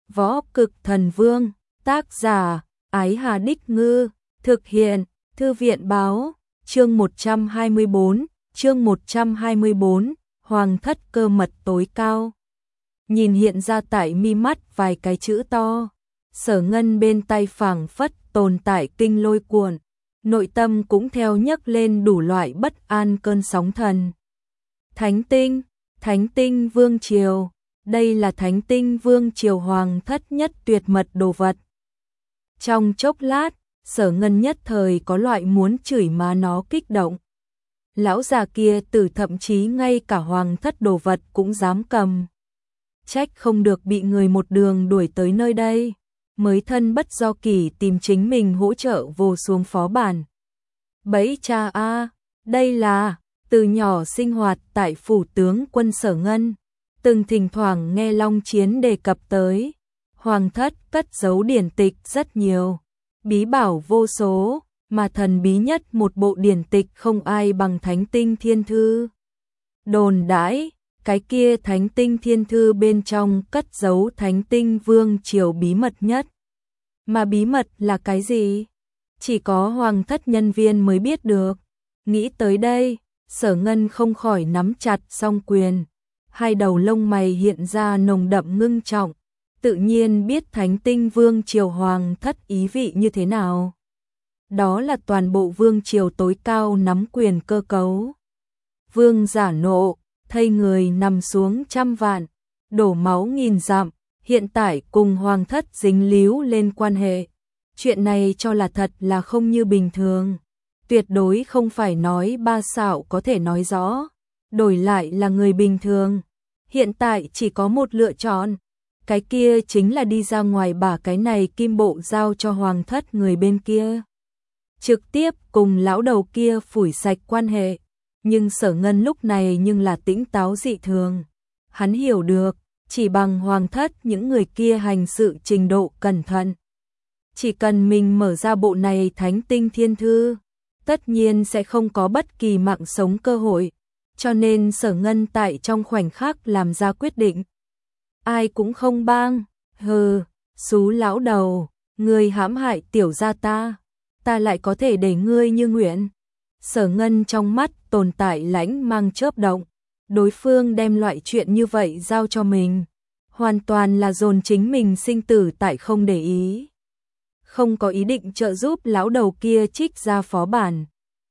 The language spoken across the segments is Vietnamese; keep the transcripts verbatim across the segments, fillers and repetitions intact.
Võ Cực Thần Vương, tác giả, Ái Hà Đích Ngư, thực hiện, Thư viện Báo, chương một trăm hai mươi bốn, chương một trăm hai mươi bốn, Hoàng thất cơ mật tối cao. Nhìn hiện ra tại mi mắt vài cái chữ to, Sở Ngân bên tay phảng phất tồn tại kinh lôi cuộn, nội tâm cũng theo nhấc lên đủ loại bất an cơn sóng thần. Thánh tinh, Thánh tinh Vương Triều, đây là Thánh tinh Vương Triều Hoàng thất nhất tuyệt mật đồ vật. Trong chốc lát, Sở Ngân nhất thời có loại muốn chửi má nó kích động. Lão già kia tử thậm chí ngay cả Hoàng thất đồ vật cũng dám cầm. Trách không được bị người một đường đuổi tới nơi đây, mới thân bất do kỷ tìm chính mình hỗ trợ vô xuống phó bản. Bẫy cha a, đây là từ nhỏ sinh hoạt tại phủ tướng quân Sở Ngân, từng thỉnh thoảng nghe Long Chiến đề cập tới, Hoàng thất cất giấu điển tịch rất nhiều, bí bảo vô số, mà thần bí nhất một bộ điển tịch không ai bằng Thánh tinh Thiên Thư. Đồn đãi, cái kia Thánh tinh Thiên Thư bên trong cất giấu Thánh tinh Vương Triều bí mật nhất. Mà bí mật là cái gì? Chỉ có Hoàng thất nhân viên mới biết được. Nghĩ tới đây, Sở Ngân không khỏi nắm chặt song quyền, hai đầu lông mày hiện ra nồng đậm ngưng trọng, tự nhiên biết Thánh tinh Vương Triều Hoàng thất ý vị như thế nào. Đó là toàn bộ Vương Triều tối cao nắm quyền cơ cấu. Vương giả nộ, thây người nằm xuống trăm vạn, đổ máu nghìn dặm, hiện tại cùng Hoàng thất dính líu lên quan hệ. Chuyện này cho là thật là không như bình thường. Tuyệt đối không phải nói ba xạo có thể nói rõ, đổi lại là người bình thường. Hiện tại chỉ có một lựa chọn, cái kia chính là đi ra ngoài bả cái này kim bộ giao cho Hoàng thất người bên kia. Trực tiếp cùng lão đầu kia phủi sạch quan hệ. Nhưng Sở Ngân lúc này nhưng là tĩnh táo dị thường. Hắn hiểu được, chỉ bằng Hoàng thất những người kia hành sự trình độ cẩn thận. Chỉ cần mình mở ra bộ này Thánh tinh Thiên Thư, tất nhiên sẽ không có bất kỳ mạng sống cơ hội, cho nên Sở Ngân tại trong khoảnh khắc làm ra quyết định. Ai cũng không bang, hừ, xú lão đầu, ngươi hãm hại tiểu gia ta, ta lại có thể để ngươi như nguyện. Sở Ngân trong mắt tồn tại lãnh mang chớp động, đối phương đem loại chuyện như vậy giao cho mình, hoàn toàn là dồn chính mình sinh tử tại không để ý. Không có ý định trợ giúp lão đầu kia trích ra phó bản,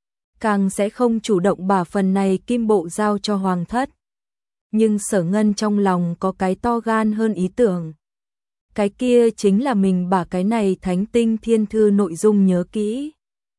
càng sẽ không chủ động bả phần này kim bộ giao cho Hoàng thất. Nhưng Sở Ngân trong lòng có cái to gan hơn ý tưởng. Cái kia chính là mình bả cái này Thánh tinh Thiên Thư nội dung nhớ kỹ.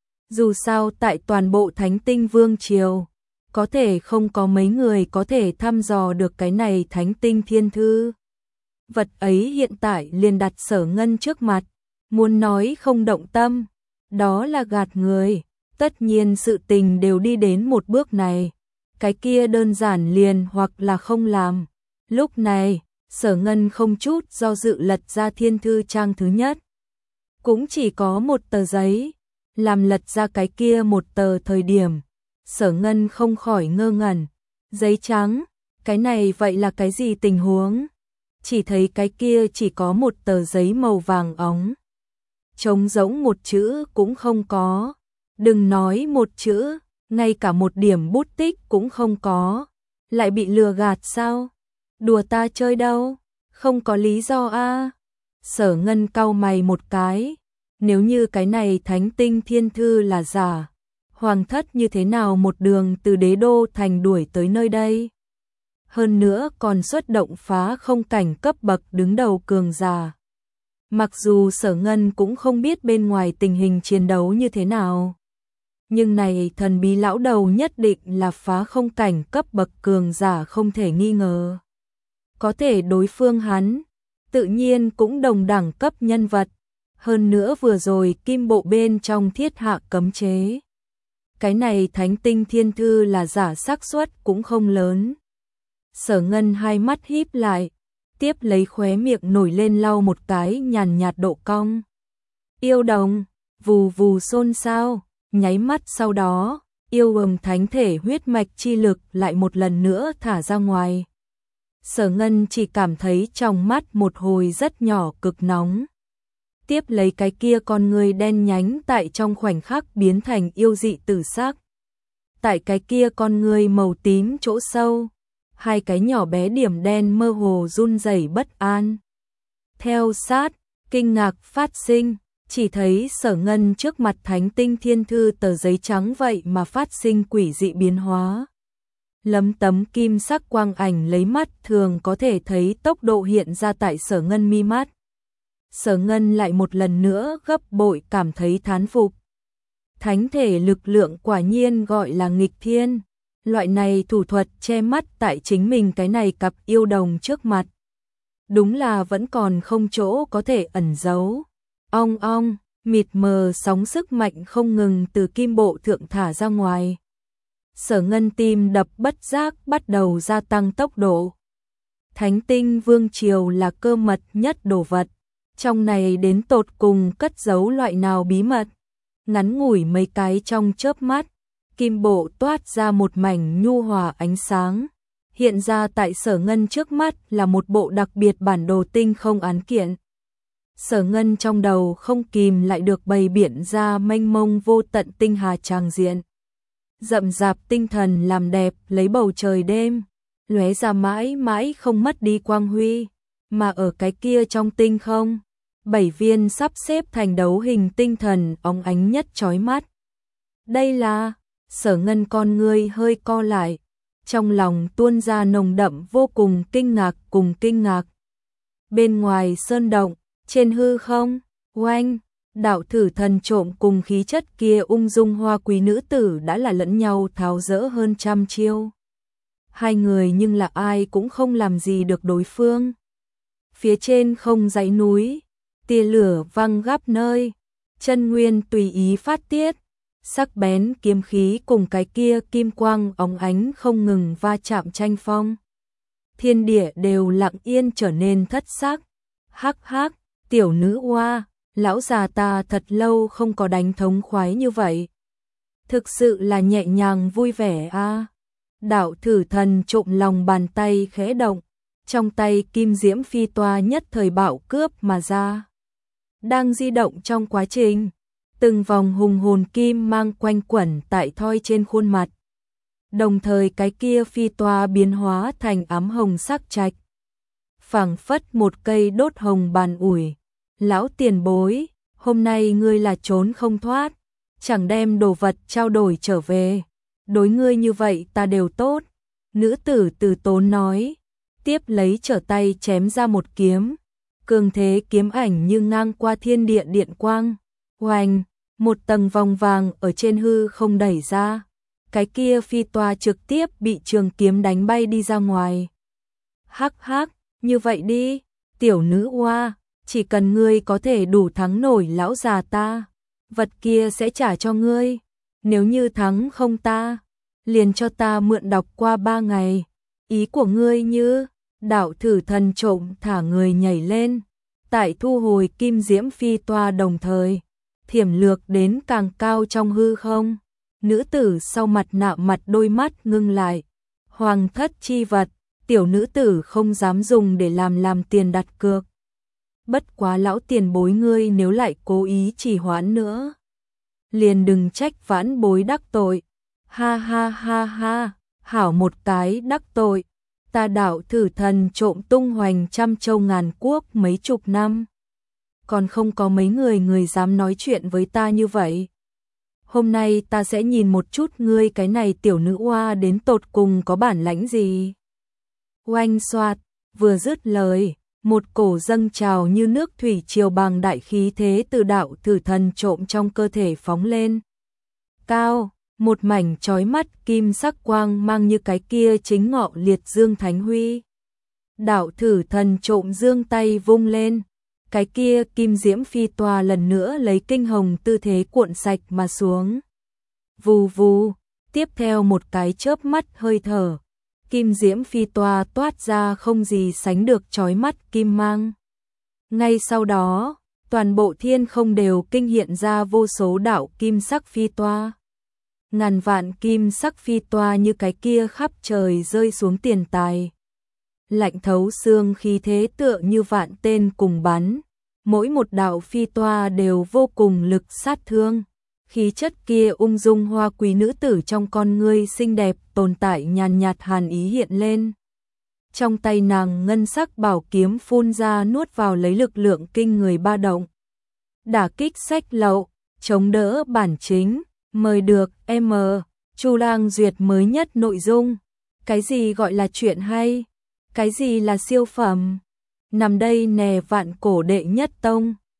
Dù sao tại toàn bộ Thánh tinh Vương Triều, có thể không có mấy người có thể thăm dò được cái này Thánh tinh Thiên Thư. Vật ấy hiện tại liền đặt Sở Ngân trước mặt, muốn nói không động tâm, đó là gạt người. Tất nhiên sự tình đều đi đến một bước này, cái kia đơn giản liền hoặc là không làm. Lúc này, Sở Ngân không chút do dự lật ra Thiên Thư trang thứ nhất. Cũng chỉ có một tờ giấy, làm lật ra cái kia một tờ thời điểm, Sở Ngân không khỏi ngơ ngẩn. Giấy trắng, cái này vậy là cái gì tình huống? Chỉ thấy cái kia chỉ có một tờ giấy màu vàng óng. Trống rỗng một chữ cũng không có. Đừng nói một chữ, ngay cả một điểm bút tích cũng không có. Lại bị lừa gạt sao? Đùa ta chơi đâu? Không có lý do a. Sở Ngân cau mày một cái. Nếu như cái này Thánh tinh Thiên Thư là giả, Hoàng thất như thế nào một đường từ đế đô thành đuổi tới nơi đây? Hơn nữa còn xuất động phá không cảnh cấp bậc đứng đầu cường giả. Mặc dù Sở Ngân cũng không biết bên ngoài tình hình chiến đấu như thế nào, nhưng này thần bí lão đầu nhất định là phá không cảnh cấp bậc cường giả không thể nghi ngờ. Có thể đối phương hắn, tự nhiên cũng đồng đẳng cấp nhân vật. Hơn nữa vừa rồi kim bộ bên trong thiết hạ cấm chế. Cái này Thánh tinh Thiên Thư là giả xác suất cũng không lớn. Sở Ngân hai mắt híp lại, tiếp lấy khóe miệng nổi lên lau một cái nhàn nhạt độ cong. Yêu đồng, vù vù xôn xao, nháy mắt sau đó, yêu ầm thánh thể huyết mạch chi lực lại một lần nữa thả ra ngoài. Sở Ngân chỉ cảm thấy trong mắt một hồi rất nhỏ cực nóng. Tiếp lấy cái kia con người đen nhánh tại trong khoảnh khắc biến thành yêu dị tử sắc. Tại cái kia con người màu tím chỗ sâu, hai cái nhỏ bé điểm đen mơ hồ run rẩy bất an. Theo sát, kinh ngạc phát sinh, chỉ thấy Sở Ngân trước mặt Thánh Tinh Thiên Thư tờ giấy trắng vậy mà phát sinh quỷ dị biến hóa. Lấm tấm kim sắc quang ảnh lấy mắt thường có thể thấy tốc độ hiện ra tại Sở Ngân mi mắt. Sở Ngân lại một lần nữa gấp bội cảm thấy thán phục. Thánh thể lực lượng quả nhiên gọi là nghịch thiên. Loại này thủ thuật che mắt tại chính mình cái này cặp yêu đồng trước mặt. Đúng là vẫn còn không chỗ có thể ẩn giấu. Ong ong, mịt mờ sóng sức mạnh không ngừng từ kim bộ thượng thả ra ngoài. Sở Ngân tim đập bất giác bắt đầu gia tăng tốc độ. Thánh Tinh Vương Triều là cơ mật nhất đồ vật. Trong này đến tột cùng cất giấu loại nào bí mật. Ngắn ngủi mấy cái trong chớp mắt, kim bộ toát ra một mảnh nhu hòa ánh sáng. Hiện ra tại Sở Ngân trước mắt là một bộ đặc biệt bản đồ tinh không án kiện. Sở Ngân trong đầu không kìm lại được bày biện ra mênh mông vô tận tinh hà tràng diện. Rậm rạp tinh thần làm đẹp lấy bầu trời đêm, lóe ra mãi mãi không mất đi quang huy. Mà ở cái kia trong tinh không, bảy viên sắp xếp thành đấu hình tinh thần óng ánh nhất chói mắt. Đây là, Sở Ngân con ngươi hơi co lại, trong lòng tuôn ra nồng đậm vô cùng kinh ngạc cùng kinh ngạc. Bên ngoài sơn động, trên hư không, oanh, đạo thử thần trộm cùng khí chất kia ung dung hoa quý nữ tử đã là lẫn nhau tháo dỡ hơn trăm chiêu. Hai người nhưng là ai cũng không làm gì được đối phương. Phía trên không dãy núi, tia lửa văng gắp nơi, chân nguyên tùy ý phát tiết, sắc bén kiếm khí cùng cái kia kim quang óng ánh không ngừng va chạm tranh phong. Thiên địa đều lặng yên trở nên thất sắc. Hắc hắc, tiểu nữ oa, lão già ta thật lâu không có đánh thống khoái như vậy. Thực sự là nhẹ nhàng vui vẻ a. À. Đạo thử thần trộm lòng bàn tay khẽ động, trong tay kim diễm phi toa nhất thời bạo cướp mà ra. Đang di động trong quá trình, từng vòng hùng hồn kim mang quanh quẩn tại thoi trên khuôn mặt. Đồng thời cái kia phi toa biến hóa thành ám hồng sắc trạch. Phảng phất một cây đốt hồng bàn ủi. Lão tiền bối, hôm nay ngươi là trốn không thoát, chẳng đem đồ vật trao đổi trở về. Đối ngươi như vậy ta đều tốt. Nữ tử từ tốn nói, tiếp lấy trở tay chém ra một kiếm. Cường thế kiếm ảnh như ngang qua thiên địa điện quang. Oanh, một tầng vòng vàng ở trên hư không đẩy ra. Cái kia phi toa trực tiếp bị trường kiếm đánh bay đi ra ngoài. Hắc hắc, như vậy đi, tiểu nữ oa, chỉ cần ngươi có thể đủ thắng nổi lão già ta, vật kia sẽ trả cho ngươi. Nếu như thắng không ta, liền cho ta mượn đọc qua ba ngày. Ý của ngươi như, đạo thử thần trộm thả người nhảy lên, tại thu hồi kim diễm phi toa đồng thời, thiểm lược đến càng cao trong hư không. Nữ tử sau mặt nạ mặt đôi mắt ngưng lại. Hoàng thất chi vật, tiểu nữ tử không dám dùng để làm làm tiền đặt cược. Bất quá lão tiền bối ngươi nếu lại cố ý trì hoãn nữa, liền đừng trách vãn bối đắc tội. Ha ha ha ha, hảo một cái đắc tội. Ta đạo thử thần trộm tung hoành trăm châu ngàn quốc mấy chục năm, còn không có mấy người người dám nói chuyện với ta như vậy. Hôm nay ta sẽ nhìn một chút ngươi cái này tiểu nữ oa đến tột cùng có bản lãnh gì. Oanh xoạt, vừa dứt lời, một cổ dâng trào như nước thủy triều bằng đại khí thế từ đạo thử thần trộm trong cơ thể phóng lên. Cao, một mảnh chói mắt kim sắc quang mang như cái kia chính ngọ liệt dương thánh huy. Đạo thử thần trộm dương tay vung lên, cái kia kim diễm phi toa lần nữa lấy kinh hồng tư thế cuộn sạch mà xuống. Vù vù, tiếp theo một cái chớp mắt hơi thở, kim diễm phi toa toát ra không gì sánh được chói mắt kim mang. Ngay sau đó, toàn bộ thiên không đều kinh hiện ra vô số đạo kim sắc phi toa. Ngàn vạn kim sắc phi toa như cái kia khắp trời rơi xuống tiền tài. lạnh thấu xương khí thế tựa như vạn tên cùng bắn, mỗi một đạo phi toa đều vô cùng lực sát thương. Khí chất kia ung dung hoa quý nữ tử trong con ngươi xinh đẹp tồn tại nhàn nhạt hàn ý hiện lên. Trong tay nàng ngân sắc bảo kiếm phun ra nuốt vào lấy lực lượng kinh người ba động. Đả kích sách lậu, chống đỡ bản chính, mời được M. Chu Lang duyệt mới nhất nội dung. Cái gì gọi là chuyện hay? Cái gì là siêu phẩm? Nằm đây nè vạn cổ đệ nhất tông.